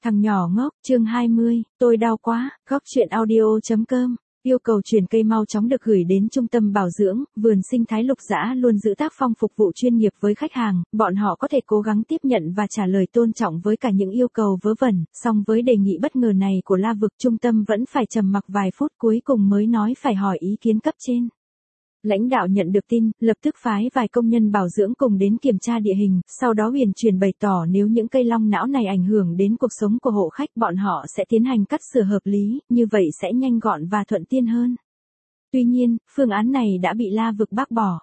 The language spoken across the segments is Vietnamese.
Thằng nhỏ ngốc, chương 20, tôi đau quá, góc chuyện audio.com. Yêu cầu chuyển cây mau chóng được gửi đến trung tâm bảo dưỡng, vườn sinh thái Lục Dã luôn giữ tác phong phục vụ chuyên nghiệp với khách hàng, bọn họ có thể cố gắng tiếp nhận và trả lời tôn trọng với cả những yêu cầu vớ vẩn, song với đề nghị bất ngờ này của La Vực, trung tâm vẫn phải trầm mặc vài phút cuối cùng mới nói phải hỏi ý kiến cấp trên. Lãnh đạo nhận được tin, lập tức phái vài công nhân bảo dưỡng cùng đến kiểm tra địa hình, sau đó huyền truyền bày tỏ nếu những cây long não này ảnh hưởng đến cuộc sống của hộ khách bọn họ sẽ tiến hành cắt sửa hợp lý, như vậy sẽ nhanh gọn và thuận tiện hơn. Tuy nhiên, phương án này đã bị La Vực bác bỏ.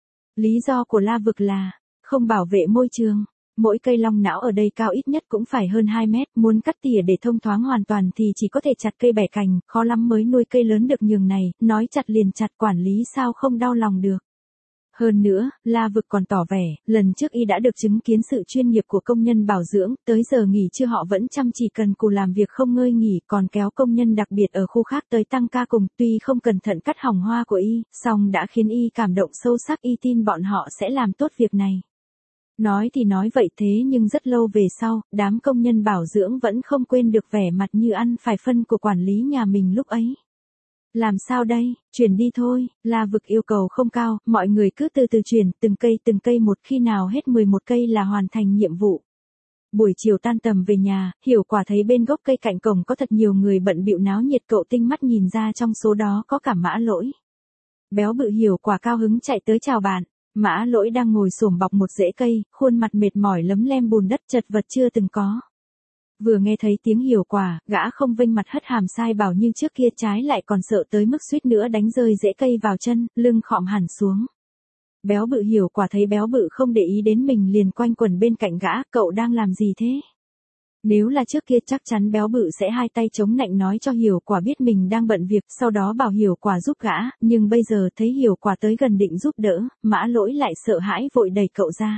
Lý do của La Vực là không bảo vệ môi trường. Mỗi cây long não ở đây cao ít nhất cũng phải hơn 2 mét, muốn cắt tỉa để thông thoáng hoàn toàn thì chỉ có thể chặt cây bẻ cành, khó lắm mới nuôi cây lớn được nhường này, nói chặt liền chặt quản lý sao không đau lòng được. Hơn nữa, La Vực còn tỏ vẻ, lần trước y đã được chứng kiến sự chuyên nghiệp của công nhân bảo dưỡng, tới giờ nghỉ trưa họ vẫn chăm chỉ cần cù làm việc không ngơi nghỉ, còn kéo công nhân đặc biệt ở khu khác tới tăng ca cùng, tuy không cẩn thận cắt hỏng hoa của y, song đã khiến y cảm động sâu sắc, y tin bọn họ sẽ làm tốt việc này. Nói thì nói vậy thế nhưng rất lâu về sau, đám công nhân bảo dưỡng vẫn không quên được vẻ mặt như ăn phải phân của quản lý nhà mình lúc ấy. Làm sao đây, chuyển đi thôi, La Vực yêu cầu không cao, mọi người cứ từ từ chuyển, từng cây một, khi nào hết 11 cây là hoàn thành nhiệm vụ. Buổi chiều tan tầm về nhà, Hiểu Quả thấy bên gốc cây cạnh cổng có thật nhiều người bận bịu náo nhiệt, cậu tinh mắt nhìn ra trong số đó có cả Mã Lỗi. Béo bự Hiểu Quả cao hứng chạy tới chào bạn. Mã Lỗi đang ngồi xổm bọc một rễ cây, khuôn mặt mệt mỏi lấm lem bùn đất chật vật chưa từng có. Vừa nghe thấy tiếng Hiểu Quả, gã không vênh mặt hất hàm sai bảo như trước kia, trái lại còn sợ tới mức suýt nữa đánh rơi rễ cây vào chân, lưng khom hẳn xuống. Béo bự Hiểu Quả thấy béo bự không để ý đến mình liền quanh quẩn bên cạnh gã, cậu đang làm gì thế? Nếu là trước kia chắc chắn béo bự sẽ hai tay chống nạnh nói cho Hiểu Quả biết mình đang bận việc, sau đó bảo Hiểu Quả giúp gã, nhưng bây giờ thấy Hiểu Quả tới gần định giúp đỡ, Mã Lỗi lại sợ hãi vội đẩy cậu ra.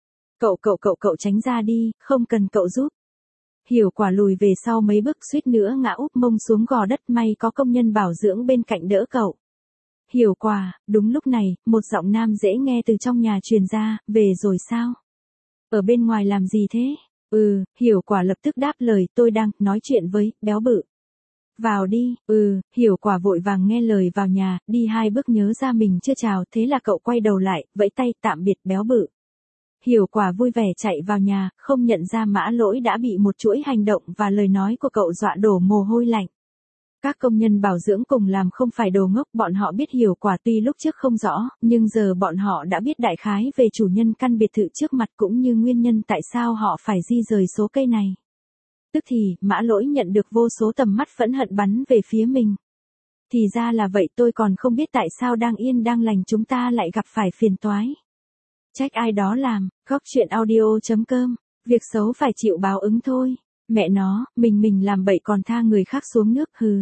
Cậu tránh ra đi, không cần cậu giúp. Hiểu Quả lùi về sau mấy bước suýt nữa ngã úp mông xuống gò đất, may có công nhân bảo dưỡng bên cạnh đỡ cậu. Hiểu Quả, đúng lúc này, một giọng nam dễ nghe từ trong nhà truyền ra, về rồi sao? Ở bên ngoài làm gì thế? Hiểu Quả lập tức đáp lời, tôi đang nói chuyện với béo bự. Vào đi. Hiểu Quả vội vàng nghe lời vào nhà, đi 2 bước nhớ ra mình chưa chào, thế là cậu quay đầu lại, vẫy tay tạm biệt béo bự. Hiểu Quả vui vẻ chạy vào nhà, không nhận ra Mã Lỗi đã bị một chuỗi hành động và lời nói của cậu dọa đổ mồ hôi lạnh. Các công nhân bảo dưỡng cùng làm không phải đồ ngốc, bọn họ biết Hiểu Quả tuy lúc trước không rõ, nhưng giờ bọn họ đã biết đại khái về chủ nhân căn biệt thự trước mặt cũng như nguyên nhân tại sao họ phải di rời số cây này. Tức thì, Mã Lỗi nhận được vô số tầm mắt phẫn hận bắn về phía mình. Thì ra là vậy, tôi còn không biết tại sao đang yên đang lành chúng ta lại gặp phải phiền toái. Trách ai đó làm, góc chuyện audio.com, việc xấu phải chịu báo ứng thôi. Mẹ nó, mình làm bậy còn tha người khác xuống nước, hừ.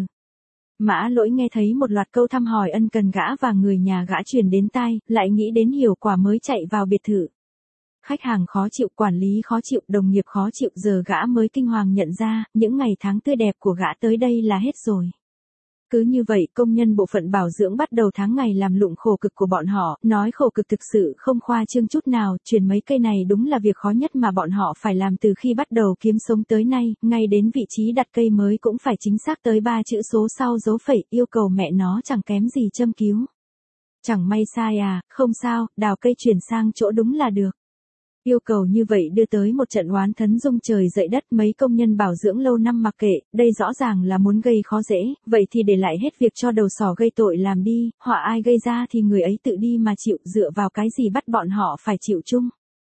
Mã Lỗi nghe thấy một loạt câu thăm hỏi ân cần gã và người nhà gã truyền đến tai, lại nghĩ đến Hiểu Quả mới chạy vào biệt thự. Khách hàng khó chịu, quản lý khó chịu, đồng nghiệp khó chịu, giờ gã mới kinh hoàng nhận ra, những ngày tháng tươi đẹp của gã tới đây là hết rồi. Cứ như vậy, công nhân bộ phận bảo dưỡng bắt đầu tháng ngày làm lụng khổ cực của bọn họ, nói khổ cực thực sự không khoa trương chút nào, chuyển mấy cây này đúng là việc khó nhất mà bọn họ phải làm từ khi bắt đầu kiếm sống tới nay, ngay đến vị trí đặt cây mới cũng phải chính xác tới 3 chữ số sau dấu phẩy, yêu cầu mẹ nó chẳng kém gì châm cứu. Chẳng may sai à, không sao, đào cây chuyển sang chỗ đúng là được. Yêu cầu như vậy đưa tới một trận oán thấn rung trời dậy đất, mấy công nhân bảo dưỡng lâu năm mặc kệ, đây rõ ràng là muốn gây khó dễ, vậy thì để lại hết việc cho đầu sỏ gây tội làm đi, họa ai gây ra thì người ấy tự đi mà chịu, dựa vào cái gì bắt bọn họ phải chịu chung.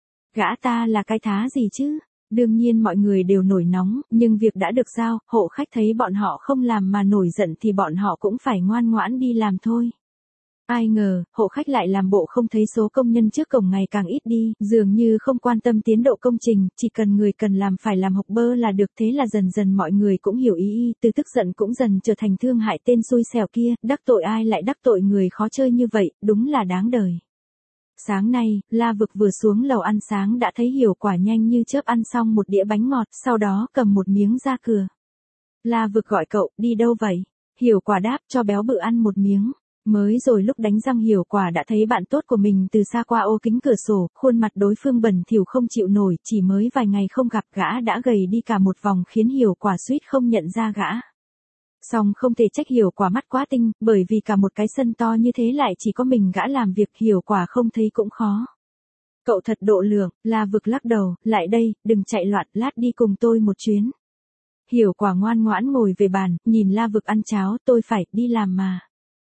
Gã ta là cái thá gì chứ? Đương nhiên mọi người đều nổi nóng, nhưng việc đã được giao, hộ khách thấy bọn họ không làm mà nổi giận thì bọn họ cũng phải ngoan ngoãn đi làm thôi. Ai ngờ, hộ khách lại làm bộ không thấy số công nhân trước cổng ngày càng ít đi, dường như không quan tâm tiến độ công trình, chỉ cần người cần làm phải làm hộc bơ là được, thế là dần dần mọi người cũng hiểu ý, từ tức giận cũng dần trở thành thương hại tên xui xẻo kia, đắc tội ai lại đắc tội người khó chơi như vậy, đúng là đáng đời. Sáng nay, La Vực vừa xuống lầu ăn sáng đã thấy Hiểu Quả nhanh như chớp ăn xong một đĩa bánh ngọt, sau đó cầm một miếng ra cửa. La Vực gọi cậu, đi đâu vậy? Hiểu Quả đáp, cho béo bự ăn một miếng. Mới rồi lúc đánh răng Hiểu Quả đã thấy bạn tốt của mình từ xa qua ô kính cửa sổ, khuôn mặt đối phương bẩn thỉu không chịu nổi, chỉ mới vài ngày không gặp gã đã gầy đi cả một vòng khiến Hiểu Quả suýt không nhận ra gã. Song không thể trách Hiểu Quả mắt quá tinh, bởi vì cả một cái sân to như thế lại chỉ có mình gã làm việc, Hiểu Quả không thấy cũng khó. Cậu thật độ lượng, La Vực lắc đầu, lại đây, đừng chạy loạn, lát đi cùng tôi một chuyến. Hiểu Quả ngoan ngoãn ngồi về bàn, nhìn La Vực ăn cháo, tôi phải đi làm mà.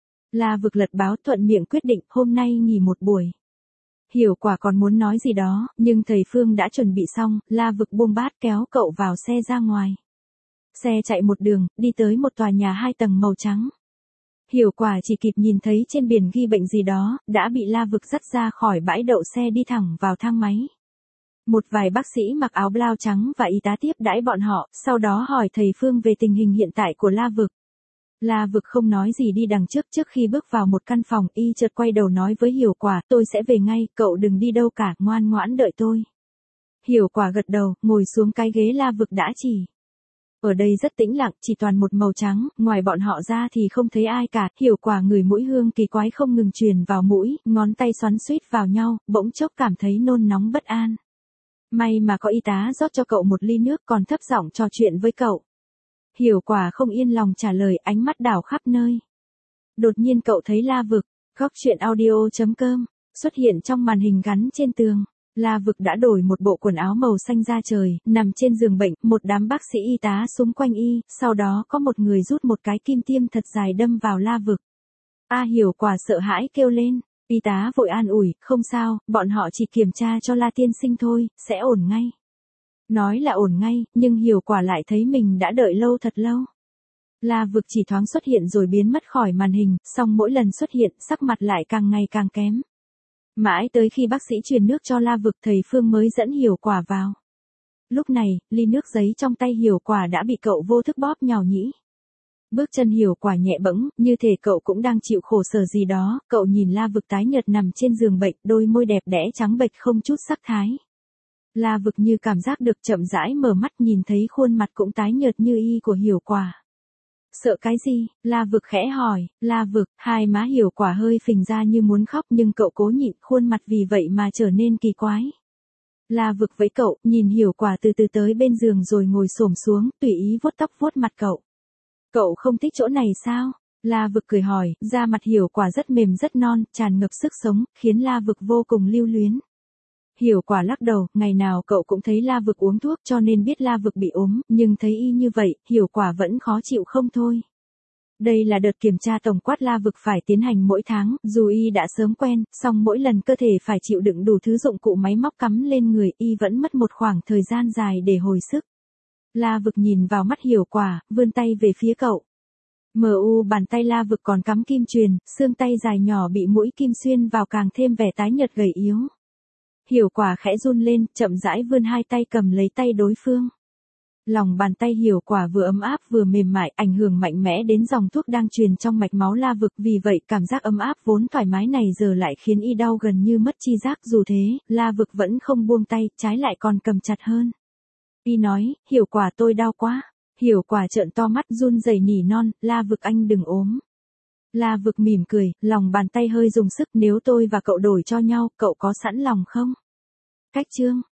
La Vực lật báo thuận miệng quyết định, hôm nay nghỉ một buổi. Hiểu Quả còn muốn nói gì đó, nhưng thầy Phương đã chuẩn bị xong, La Vực buông bát kéo cậu vào xe ra ngoài. Xe chạy một đường, đi tới một tòa nhà 2 tầng màu trắng. Hiểu Quả chỉ kịp nhìn thấy trên biển ghi bệnh gì đó, đã bị La Vực dắt ra khỏi bãi đậu xe đi thẳng vào thang máy. Một vài bác sĩ mặc áo blau trắng và y tá tiếp đãi bọn họ, sau đó hỏi thầy Phương về tình hình hiện tại của La Vực. La Vực không nói gì đi đằng trước khi bước vào một căn phòng, y chợt quay đầu nói với Hiểu Quả, tôi sẽ về ngay, cậu đừng đi đâu cả, ngoan ngoãn đợi tôi. Hiểu Quả gật đầu, ngồi xuống cái ghế La Vực đã chỉ. Ở đây rất tĩnh lặng, chỉ toàn một màu trắng, ngoài bọn họ ra thì không thấy ai cả, Hiểu Quả ngửi mũi hương kỳ quái không ngừng truyền vào mũi, ngón tay xoắn xuýt vào nhau, bỗng chốc cảm thấy nôn nóng bất an. May mà có y tá rót cho cậu một ly nước còn thấp giọng trò chuyện với cậu. Hiểu Quả không yên lòng trả lời, ánh mắt đảo khắp nơi. Đột nhiên cậu thấy La Vực, góc truyện audio.com, xuất hiện trong màn hình gắn trên tường. La Vực đã đổi một bộ quần áo màu xanh da trời, nằm trên giường bệnh, một đám bác sĩ y tá xung quanh y, sau đó có một người rút một cái kim tiêm thật dài đâm vào La Vực. Hiểu Quả sợ hãi kêu lên, y tá vội an ủi, không sao, bọn họ chỉ kiểm tra cho La tiên sinh thôi, sẽ ổn ngay. Nói là ổn ngay, nhưng Hiểu Quả lại thấy mình đã đợi lâu thật lâu. La Vực chỉ thoáng xuất hiện rồi biến mất khỏi màn hình, song mỗi lần xuất hiện, sắc mặt lại càng ngày càng kém. Mãi tới khi bác sĩ truyền nước cho La Vực, thầy Phương mới dẫn Hiểu Quả vào. Lúc này, ly nước giấy trong tay Hiểu Quả đã bị cậu vô thức bóp nhào nhĩ. Bước chân Hiểu Quả nhẹ bẫng, như thể cậu cũng đang chịu khổ sở gì đó, cậu nhìn La Vực tái nhợt nằm trên giường bệnh, đôi môi đẹp đẽ trắng bệch không chút sắc thái. La Vực như cảm giác được, chậm rãi mở mắt, nhìn thấy khuôn mặt cũng tái nhợt như y của Hiểu Quả. Sợ cái gì? La Vực khẽ hỏi. La Vực, hai má Hiểu Quả hơi phình ra như muốn khóc, nhưng cậu cố nhịn, khuôn mặt vì vậy mà trở nên kỳ quái. La Vực với cậu, nhìn Hiểu Quả từ từ tới bên giường rồi ngồi xổm xuống, tùy ý vuốt tóc vuốt mặt cậu. Cậu không thích chỗ này sao? La Vực cười hỏi, da mặt Hiểu Quả rất mềm rất non, tràn ngập sức sống, khiến La Vực vô cùng lưu luyến. Hiểu Quả lắc đầu, ngày nào cậu cũng thấy La Vực uống thuốc cho nên biết La Vực bị ốm, nhưng thấy y như vậy, Hiểu Quả vẫn khó chịu không thôi. Đây là đợt kiểm tra tổng quát La Vực phải tiến hành mỗi tháng, dù y đã sớm quen, song mỗi lần cơ thể phải chịu đựng đủ thứ dụng cụ máy móc cắm lên người, y vẫn mất một khoảng thời gian dài để hồi sức. La Vực nhìn vào mắt Hiểu Quả, vươn tay về phía cậu. Bàn tay La Vực còn cắm kim chuyền, xương tay dài nhỏ bị mũi kim xuyên vào càng thêm vẻ tái nhợt gầy yếu. Hiểu Quả khẽ run lên, chậm rãi vươn hai tay cầm lấy tay đối phương. Lòng bàn tay Hiểu Quả vừa ấm áp vừa mềm mại, ảnh hưởng mạnh mẽ đến dòng thuốc đang truyền trong mạch máu La Vực, vì vậy cảm giác ấm áp vốn thoải mái này giờ lại khiến y đau gần như mất chi giác, dù thế, La Vực vẫn không buông tay, trái lại còn cầm chặt hơn. Y nói, Hiểu Quả tôi đau quá. Hiểu Quả trợn to mắt run rẩy nỉ non, La Vực anh đừng ốm. La Vực mỉm cười, lòng bàn tay hơi dùng sức, nếu tôi và cậu đổi cho nhau, cậu có sẵn lòng không? Cách chương